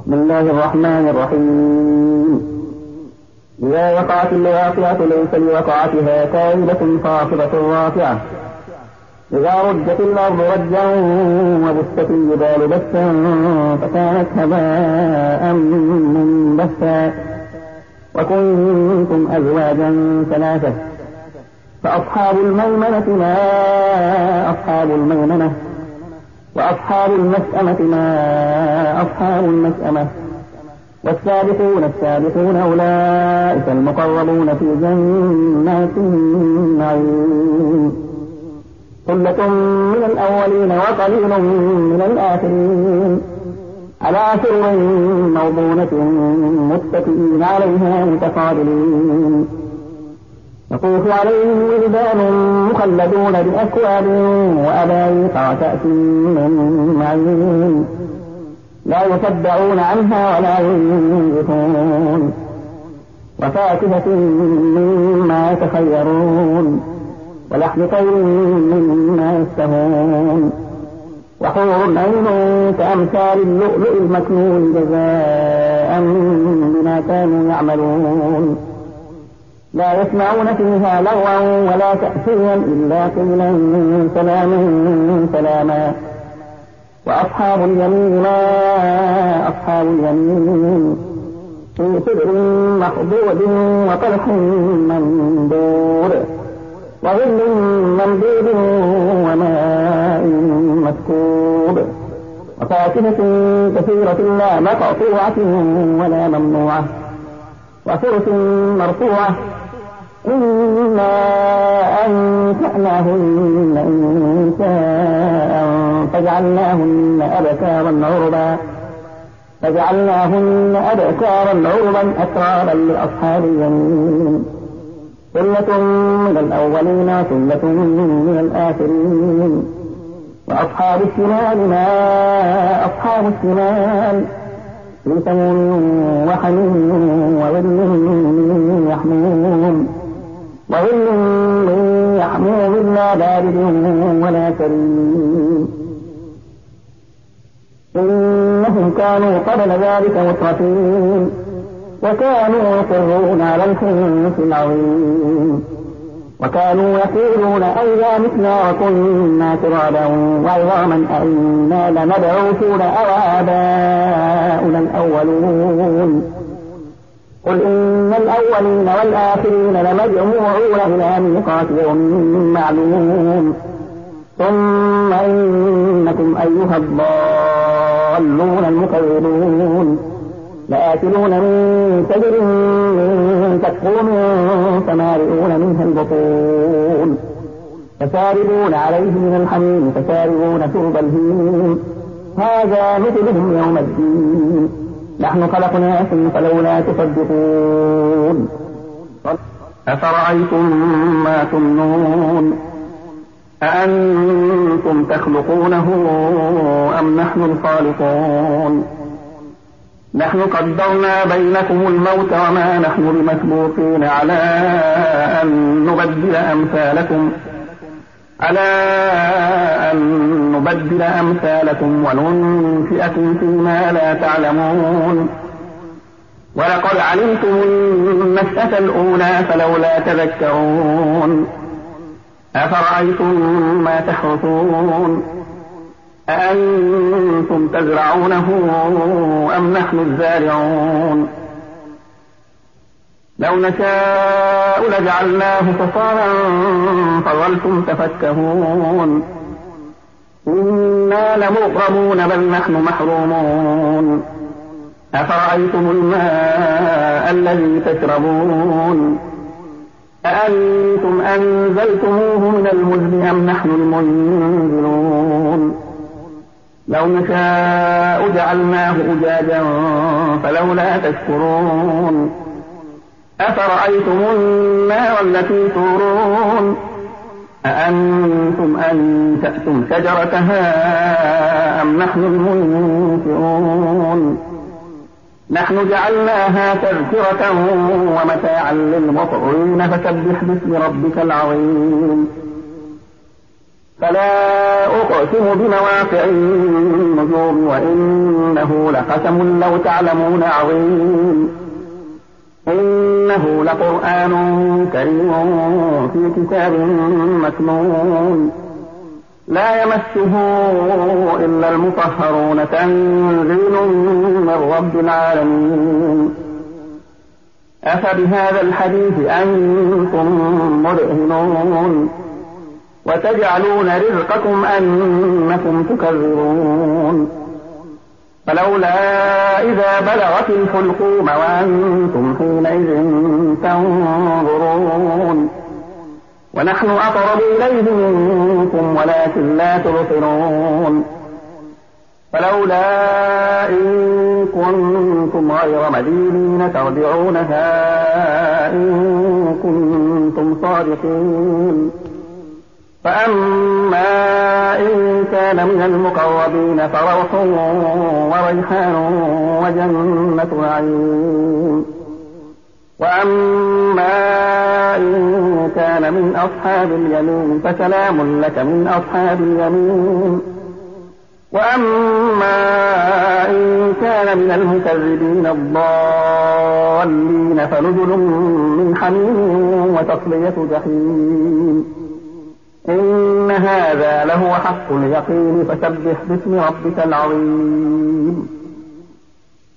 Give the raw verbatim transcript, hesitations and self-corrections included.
بسم الله الرحمن الرحيم. إذا وقعت الواقعة ليس لوقعتها كاذبة خافضة رافعة إذا رجت الأرض رجا وبست الجبال بسا فكانت هباء منبثا وكنتم أزواجا ثلاثة فأصحاب الميمنة ما أصحاب الميمنة وأصحاب المشأمة ما أصحاب المشأمة والسابقون السابقون أولئك المقربون في جنات النعيم ثلة من الأولين وقليل من الآخرين على سرر موضونة متكئين عليها متقابلين يطوف عليهم ولدان مخلدون بأكواب وأباريق وكأس من معين لا يصدعون عنها ولا ينزفون وفاكهة مما يتخيرون ولحم طير مما يشتهون وحور عين كأمثال اللؤلؤ المكنون جزاء بما كانوا يعملون لا يسمعون فيها لغوا ولا تأثيرا إلا قيلا سلاما سلاما وأصحاب اليمين ما أصحاب اليمين في سدر مخضود وطلح منضود وظل ممدود وماء مسكوب وفاكهة كثيرة لا مقطوعة ولا ممنوعة وفرش مرفوعة إنا أنشأناهن إنشاء فجعلناهن أبكارا عربا فجعلناهن أبكارا عربا أترابا لأصحاب اليمين ثلة من الأولين ثلة من الآخرين وأصحاب الشمال ما أصحاب الشمال في سموم وحميم وظل من يحموم وظل من يحموم لا بارد ولا كريم إنهم كانوا قبل ذلك مترفين وكانوا يصرون على الحنث العظيم وكانوا يقولون أئذا متنا وكنا ترابا وعظاما أئنا لمبعوثون أو آباؤنا الأولون قل إن الأولين والآخرين لمجموعون إلى ميقات يوم معلوم ثم إنكم أيها الضالون المكذبون لآكلون من شجر من زقوم فمالئون منها البطون فشاربون عليه من الحميم فشاربون شرب الهيم هذا مثلهم يوم الدين نحن خلقناكم فلولا تصدقون أفرأيتم ما تمنون أأنتم تخلقونه أم نحن الخالقون نحن قدرنا بينكم الموت وما نحن بمسبوقين على أن نبدل أمثالكم على أن نبدل أمثالكم وننشئكم فيما لا تعلمون ولقد علمتم النشأة الأولى فلولا تذكرون أفرأيتم ما تحرثون أأنتم تزرعونه أم نحن الزارعون لو نشاء لجعلناه حصانا فظلتم تفكهون إنا لمغرمون بل نحن محرومون أفرأيتم الماء الذي تشربون أأنتم أنزلتموه من المزن أم نحن المنزلون لو نشاء جعلناه أجاجا فلولا تشكرون أفرأيتم النار التي تورون أأنتم أنشأتم شجرتها أم نحن المنشئون نحن جعلناها تذكرة ومتاعا للمطعين فسبح باسم ربك العظيم فلا أقسم بمواقع النجوم وإنه لقسم لو تعلمون عظيم إنه لقرآن كريم في كتاب مكنون لا يمسه إلا المطهرون تنزيل من رب العالمين أفبهذا الحديث أنتم مدهنون وتجعلون رزقكم أنكم تكذبون فلولا إذا بلغت الحلقوم وأنتم حينئذ تنظرون ونحن أقرب إليه منكم ولكن لا تبصرون فلولا إن كنتم غير مدينين ترجعونها إن كنتم صادقين فأما إن كان من المقربين فروح وريحان وجنة نعيم وأما إن كان من أصحاب اليمين فسلام لك من أصحاب اليمين وأما إن كان من المكذبين الضالين فنزل من حميم وتصلية جحيم إن هذا لهو حق اليقين فسبح باسم ربك العظيم